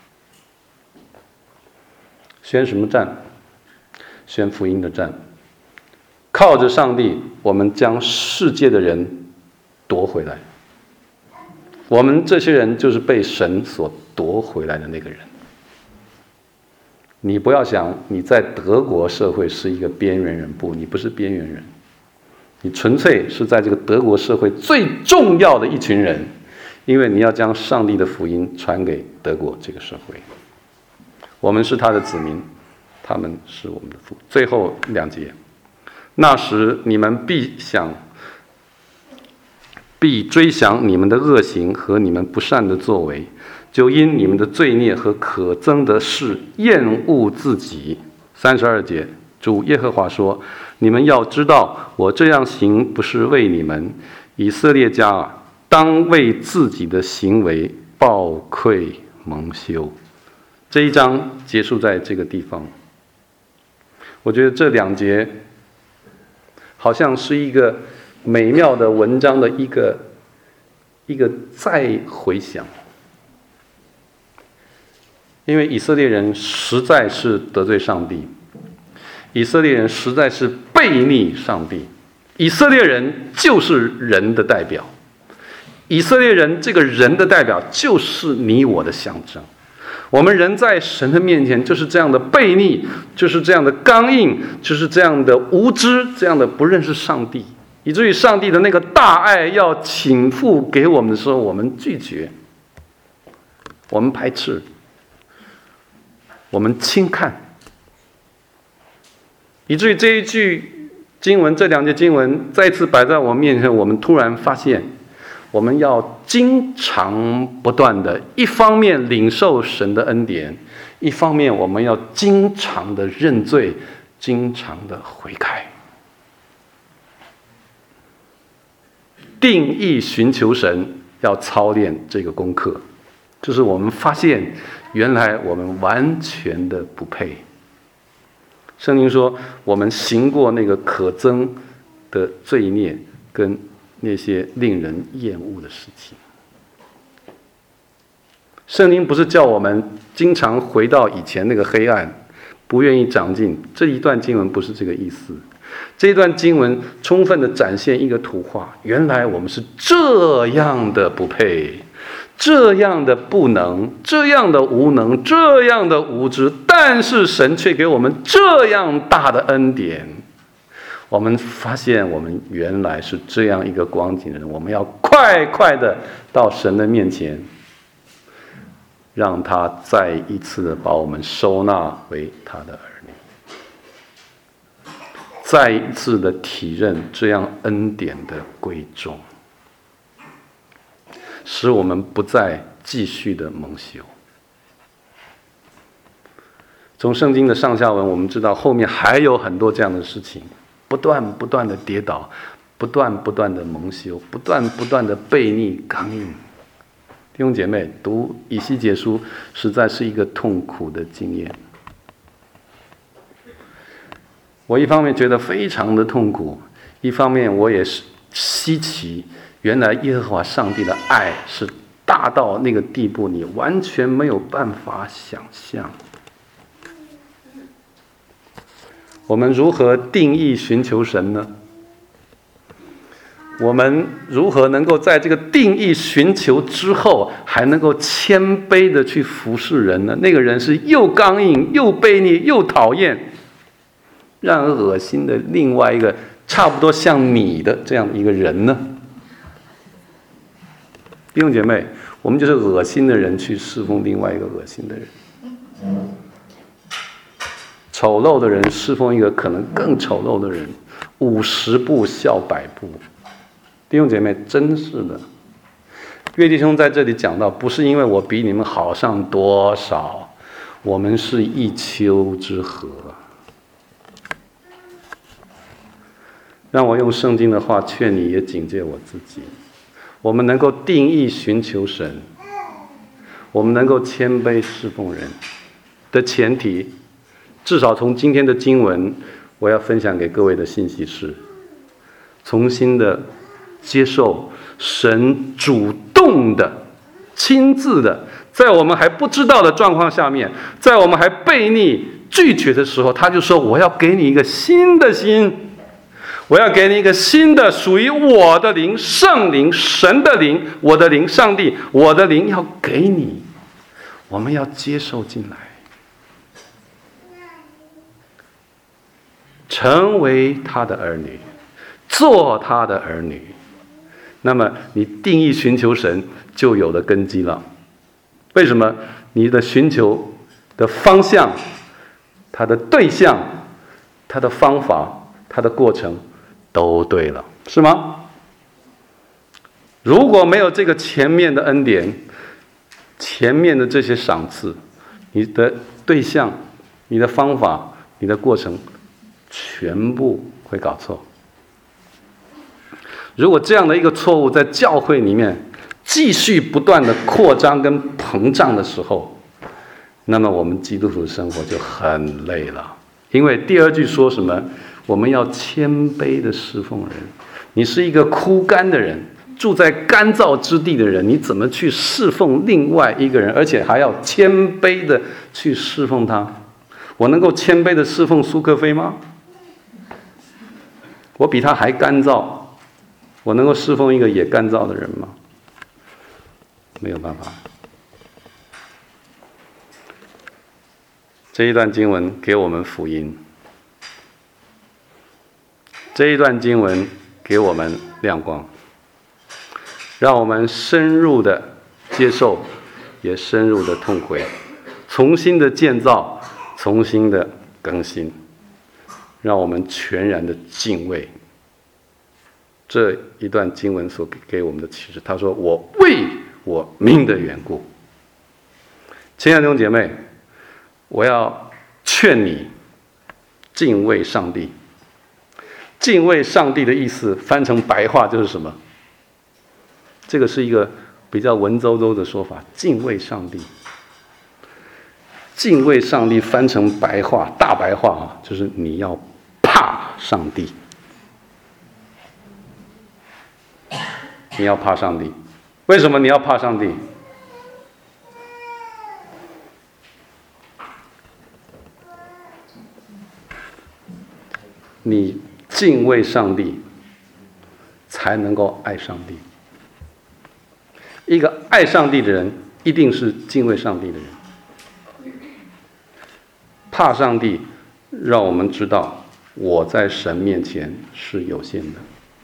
宣什么战？宣福音的战。靠着上帝，我们将世界的人夺回来。 我们这些人就是被神所夺回来的那个人。你不要想你在德国社会是一个边缘人，不，你不是边缘人，你纯粹是在这个德国社会最重要的一群人，因为你要将上帝的福音传给德国这个社会。我们是他的子民，他们是我们的父。最后2节，那时你们必追想你们的恶行和你们不善的作为，就因你们的罪孽和可憎的事厌恶自己。32节，主耶和华说：你们要知道，我这样行不是为你们，以色列家啊，当为自己的行为抱愧蒙羞。这一章结束在这个地方。我觉得这2节好像是一个美妙的文章的一个再回想，因为以色列人实在是得罪上帝，以色列人实在是悖逆上帝，以色列人就是人的代表，以色列人这个人的代表就是你我的象征。我们人在神的面前就是这样的悖逆，就是这样的刚硬，就是这样的无知，这样的不认识上帝，以至于上帝的那个大爱要倾覆给我们的时候，我们拒绝，我们排斥，我们轻看，以至于这一句经文，这2节经文再次摆在我面前，我们突然发现，我们要经常不断的，一方面领受神的恩典，一方面我们要经常的认罪，经常的悔改。定义寻求神，要操练这个功课，就是我们发现原来我们完全的不配。圣经说我们行过那个可憎的罪孽跟那些令人厌恶的事情。圣经不是叫我们经常回到以前那个黑暗，不愿意长进，这一段经文不是这个意思。这一段经文充分的展现一个图画，原来我们是这样的不配，这样的不能，这样的无能，这样的无知，但是神却给我们这样大的恩典。我们发现我们原来是这样一个光景的人，我们要快快的到神的面前，让他再一次的把我们收纳为他的儿女，再一次的体认这样恩典的贵重，使我们不再继续的蒙羞。从圣经的上下文我们知道后面还有很多这样的事情，不断的跌倒，不断的蒙羞，不断的悖逆刚硬。弟兄姐妹，读以西结书实在是一个痛苦的经验。我一方面觉得非常的痛苦，一方面我也是稀奇，原来耶和华上帝的爱是大到那个地步，你完全没有办法想象。我们如何定义寻求神呢？我们如何能够在这个定义寻求之后，还能够谦卑的去服侍人呢？那个人是又刚硬又悖逆又讨厌，让人恶心的另外一个差不多像你的这样的一个人呢？弟兄姐妹，我们就是恶心的人去侍奉另外一个恶心的人，丑陋的人侍奉一个可能更丑陋的人，50步笑100步。弟兄姐妹，真是的。岳弟兄在这里讲到，不是因为我比你们好上多少，我们是一丘之貉。让我用圣经的话劝你，也警戒我自己。我们能够定义寻求神，我们能够谦卑侍奉人的前提，至少从今天的经文，我要分享给各位的信息是：重新的接受神主动的、亲自的，在我们还不知道的状况下面，在我们还悖逆拒绝的时候，他就说：我要给你一个新的心， 我要给你一个新的属于我的灵，圣灵，神的灵，我的灵，上帝，我的灵要给你，我们要接受进来，成为他的儿女，做他的儿女。那么你定义寻求神就有了根基了。为什么？你的寻求的方向、它的对象、它的方法、它的过程都对了，是吗？如果没有这个前面的恩典，前面的这些赏赐，你的对象、你的方法、你的过程全部会搞错。如果这样的一个错误在教会里面继续不断的扩张跟膨胀的时候，那么我们基督徒的生活就很累了。因为第二句说什么？我们要谦卑的侍奉人。你是一个枯干的人，住在干燥之地的人，你怎么去侍奉另外一个人，而且还要谦卑的去侍奉他？我能够谦卑的侍奉苏克菲吗？我比他还干燥，我能够侍奉一个也干燥的人吗？没有办法。这一段经文给我们福音，这一段经文给我们亮光，让我们深入的接受，也深入的痛悔，重新的建造，重新的更新，让我们全然的敬畏。这一段经文所给我们的启示，他说：“我为我名的缘故。”亲爱的弟兄姐妹，我要劝你敬畏上帝。敬畏上帝的意思翻成白话就是什么？这个是一个比较文绉绉的说法，敬畏上帝。敬畏上帝翻成白话，大白话就是你要怕上帝。你要怕上帝，为什么你要怕上帝？你敬畏上帝，才能够爱上帝。一个爱上帝的人，一定是敬畏上帝的人。怕上帝，让我们知道我在神面前是有限的。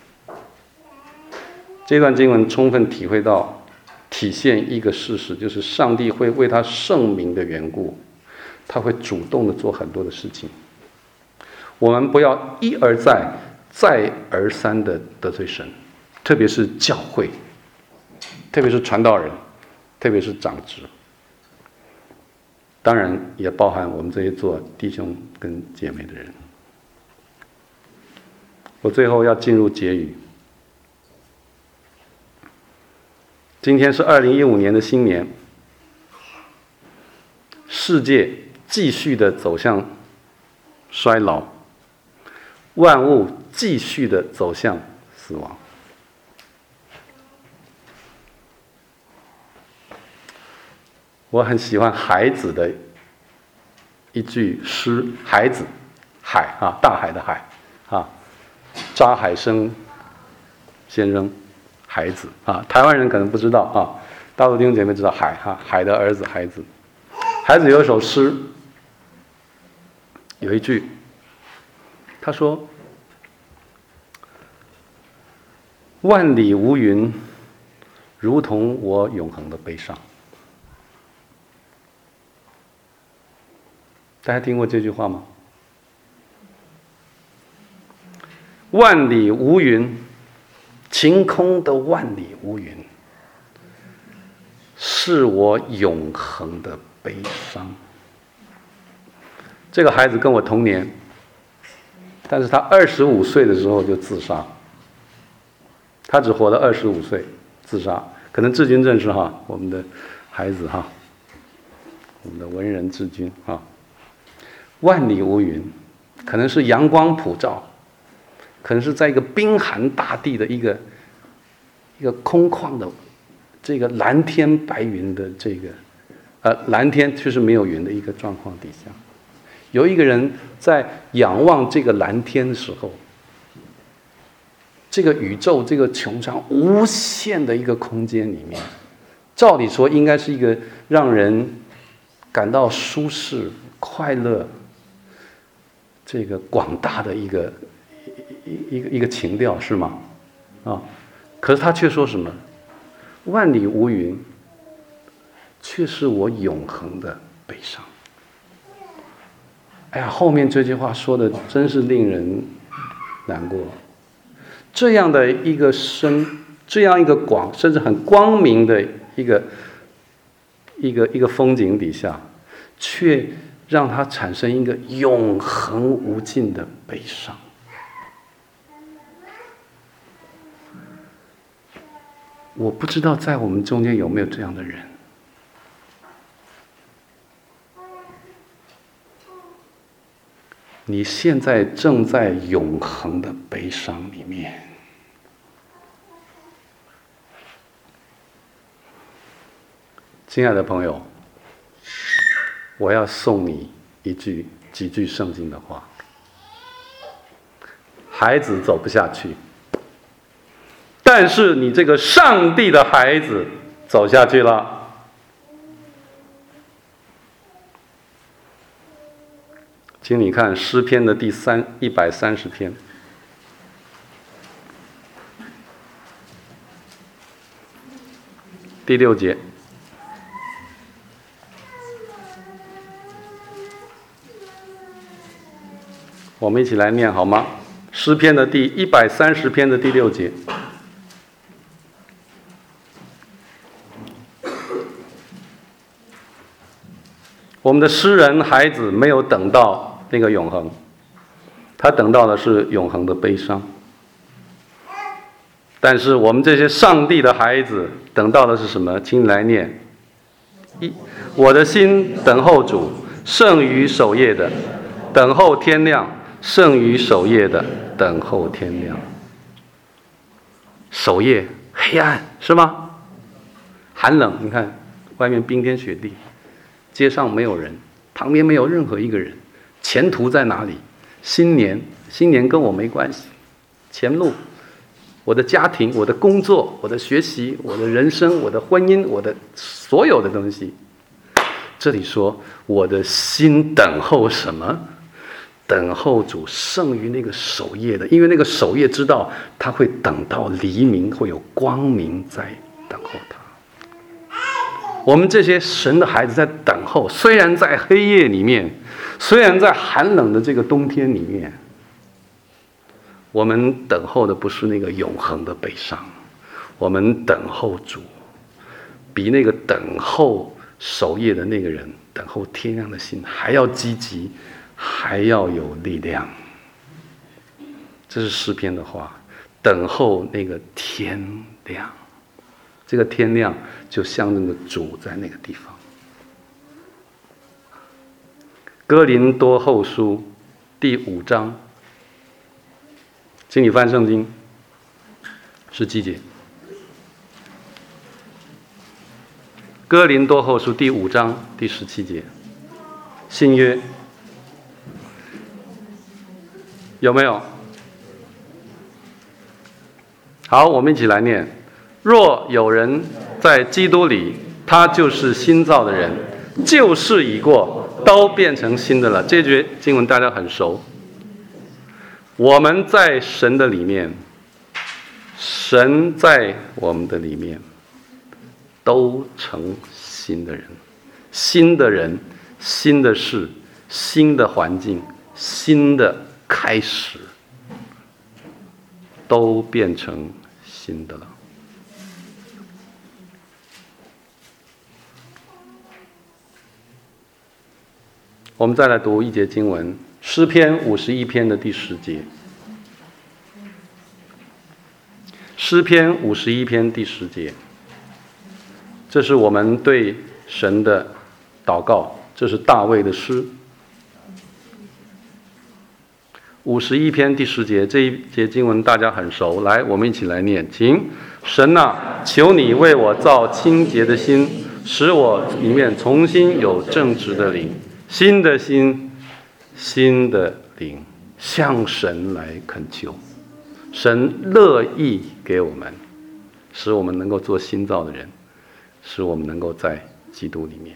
这段经文充分体现一个事实，就是上帝会为他圣名的缘故，他会主动的做很多的事情。我们不要一而再、再而三的得罪神，特别是教会，特别是传道人，特别是长执，当然也包含我们这些做弟兄跟姐妹的人。我最后要进入结语。今天是2015年的新年，世界继续的走向衰老，万物继续的走向死亡。我很喜欢海子的一句诗，海子，海啊，大海的海啊，查海生先生。孩子啊，台湾人可能不知道啊，大陆弟兄姐妹知道海哈，海的儿子孩子。孩子有一首诗，有一句，他说：“万里无云，如同我永恒的悲伤。”大家听过这句话吗？万里无云。晴空的万里无云，是我永恒的悲伤。这个孩子跟我同年，但是他25岁的时候就自杀。他只活了25岁，自杀。可能志军认识哈，我们的孩子哈，我们的文人志军哈。万里无云，可能是阳光普照。可能是在一个冰寒大地的一个空旷的这个蓝天白云的这个蓝天却是没有云的一个状况底下，有一个人在仰望这个蓝天的时候， 这个宇宙这个穹苍无限的一个空间里面，照理说应该是一个让人感到舒适、快乐、这个广大的一个情调，是吗？啊，可是他却说什么？万里无云，却是我永恒的悲伤。哎呀，后面这句话说的真是令人难过。这样的一个这样一个广，甚至很光明的一个风景底下，却让它产生一个永恒无尽的悲伤。我不知道在我们中间有没有这样的人。你现在正在永恒的悲伤里面。亲爱的朋友，我要送你几句圣经的话。孩子走不下去，但是你这个上帝的孩子走下去了。请你看诗篇的第130篇第6节，我们一起来念好吗？诗篇的第130篇的第6节。我们的诗人孩子没有等到那个永恒，他等到的是永恒的悲伤。但是我们这些上帝的孩子等到的是什么？请你来念：我的心等候主，胜于守夜的；等候天亮，胜于守夜的等候天亮。守夜黑暗是吗？寒冷，你看外面冰天雪地，街上没有人，旁边没有任何一个人，前途在哪里？新年跟我没关系，前路，我的家庭，我的工作，我的学习，我的人生，我的婚姻，我的所有的东西。这里说我的心等候什么？等候主，胜于那个守夜的，因为那个守夜知道他会等到黎明，会有光明在等候他。我们这些神的孩子在等候，虽然在黑夜里面，虽然在寒冷的这个冬天里面，我们等候的不是那个永恒的悲伤，我们等候主，比那个等候守夜的那个人等候天亮的心还要积极，还要有力量。这是诗篇的话，等候那个天亮。这个天亮就象征着主在那个地方。哥林多后书第5章，请你翻圣经17节。哥林多后书第5章第17节，新约有没有？好，我们一起来念。若有人在基督里，他就是新造的人，旧事已过，都变成新的了。这句经文大家很熟。我们在神的里面，神在我们的里面，都成新的人。新的人，新的事，新的环境，新的开始，都变成新的了。我们再来读一节经文，诗篇51篇的第10节。诗篇51篇第10节，这是我们对神的祷告，这是大卫的诗。51篇第10节，这一节经文大家很熟，来，我们一起来念，请。神啊，求你为我造清洁的心，使我里面重新有正直的灵。新的心，新的灵，向神来恳求。 神乐意给我们，使我们能够做新造的人，使我们能够在基督里面。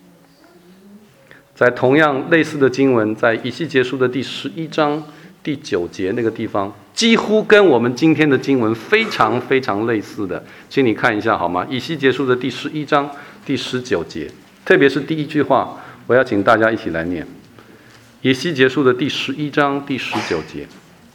在同样类似的经文，在以西结书的第11章第9节那个地方，几乎跟我们今天的经文非常非常类似的，请你看一下好吗？以西结书的第11章第19节，特别是第一句话，我要请大家一起来念。以西结书的第11章第19节，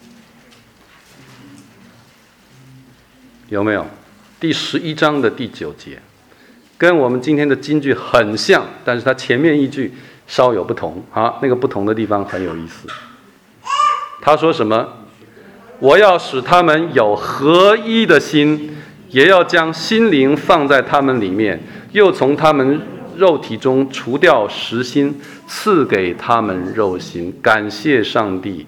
有没有？第11章的第9节，跟我们今天的金句很像，但是它前面一句稍有不同啊，那个不同的地方很有意思。他说什么？我要使他们有合一的心，也要将心灵放在他们里面，又从他们肉体中除掉实心，赐给他们肉心。感谢上帝！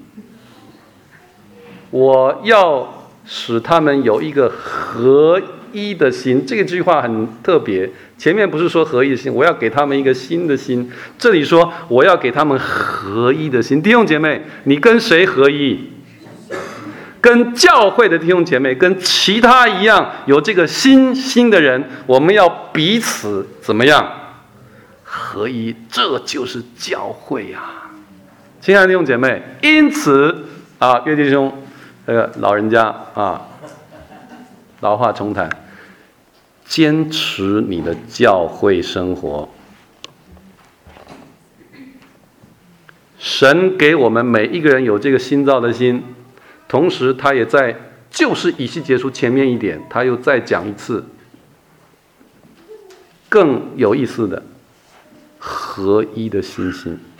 我要使他们有一个合一的心。这句话很特别，前面不是说合一的心，我要给他们一个新的心，这里说我要给他们合一的心。弟兄姐妹，你跟谁合一？跟教会的弟兄姐妹，跟其他一样有这个心的人，我们要彼此怎么样合一？这就是教会啊，亲爱的弟兄姐妹。因此啊，岳弟兄，老人家啊，老话重谈，坚持你的教会生活。神给我们每一个人有这个新造的心，同时他也在就是以西结书前面一点，他又再讲一次更有意思的合一的心。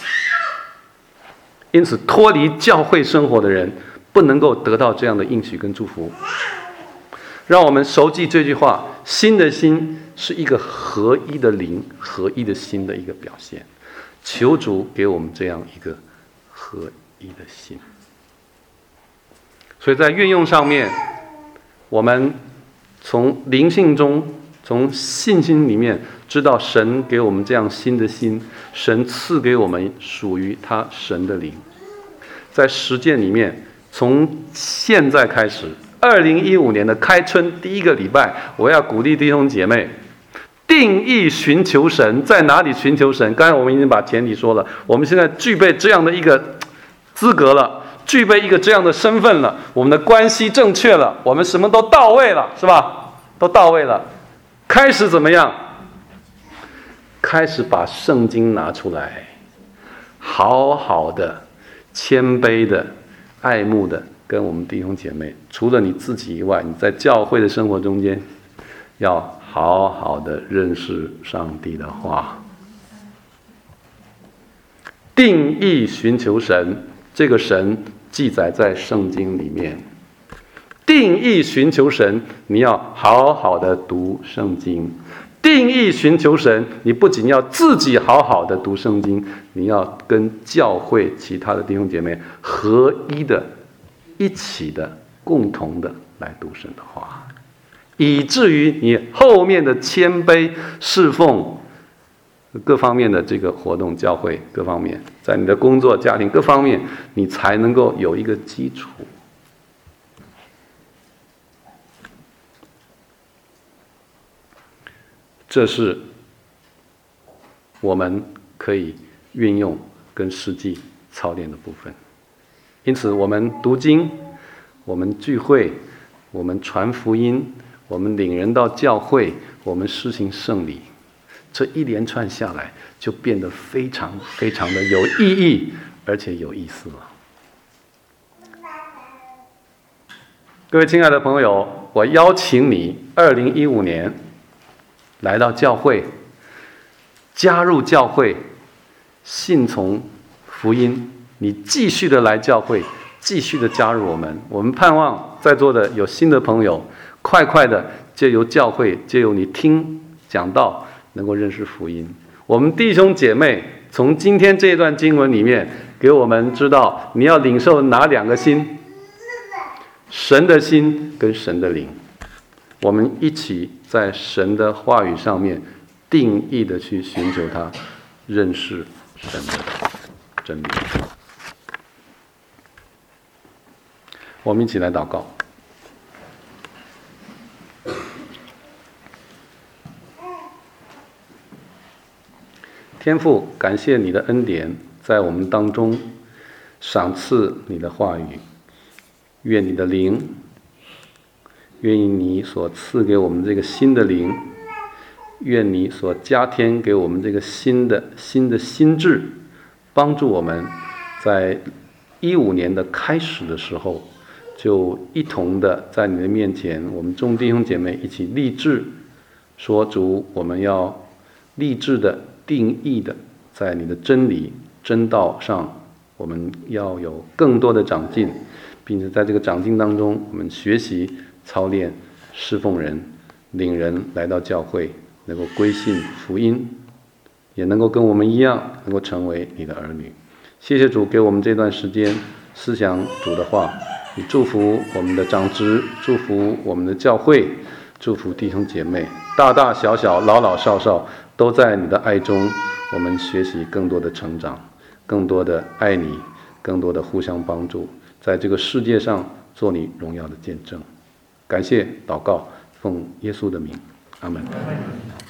因此脱离教会生活的人不能够得到这样的应许跟祝福。让我们熟记这句话，新的心是一个合一的灵、合一的心的一个表现。求主给我们这样一个合一的心。所以在运用上面，我们从灵性中，从信心里面知道神给我们这样新的心，神赐给我们属于他神的灵。在实践里面，从现在开始，2015年的开春第一个礼拜，我要鼓励弟兄姐妹定义寻求神。在哪里寻求神？刚才我们已经把前提说了，我们现在具备这样的一个资格了，具备一个这样的身份了，我们的关系正确了，我们什么都到位了，是吧？都到位了。开始怎么样？开始把圣经拿出来，好好的、谦卑的、爱慕的跟我们弟兄姐妹，除了你自己以外，你在教会的生活中间要好好的认识上帝的话。定义寻求神，这个神记载在圣经里面。定义寻求神，你要好好的读圣经。定义寻求神，你不仅要自己好好的读圣经，你要跟教会其他的弟兄姐妹合一的、一起的、共同的来读神的话，以至于你后面的谦卑侍奉各方面的这个活动，教会各方面，在你的工作、家庭各方面，你才能够有一个基础。这是我们可以运用跟实际操练的部分。因此我们读经，我们聚会，我们传福音，我们领人到教会，我们施行圣礼，这一连串下来就变得非常非常的有意义，而且有意思了。各位亲爱的朋友，我邀请你2015年来到教会，加入教会，信从福音，你继续的来教会，继续的加入我们。我们盼望在座的有新的朋友，快快的借由教会，借由你听讲道，能够认识福音。我们弟兄姐妹从今天这一段经文里面给我们知道，你要领受哪两个心？神的心跟神的灵。我们一起在神的话语上面定义的去寻求他，认识神的真理。我们一起来祷告。 天父，感谢你的恩典在我们当中赏赐你的话语，愿你的灵，愿意你所赐给我们这个新的灵，愿你所加添给我们这个新的心智，帮助我们在15年的开始的时候，就一同的在你的面前，我们众弟兄姐妹一起立志，说主，我们要立志的定义的，在你的真理真道上，我们要有更多的长进，并且在这个长进当中，我们学习操练侍奉人，领人来到教会，能够归信福音，也能够跟我们一样，能够成为你的儿女。谢谢主给我们这段时间思想主的话，你祝福我们的长职，祝福我们的教会，祝福弟兄姐妹，大大小小老老少少，都在你的爱中，我们学习更多的成长，更多的爱你，更多的互相帮助，在这个世界上做你荣耀的见证。感谢祷告，奉耶稣的名，阿门。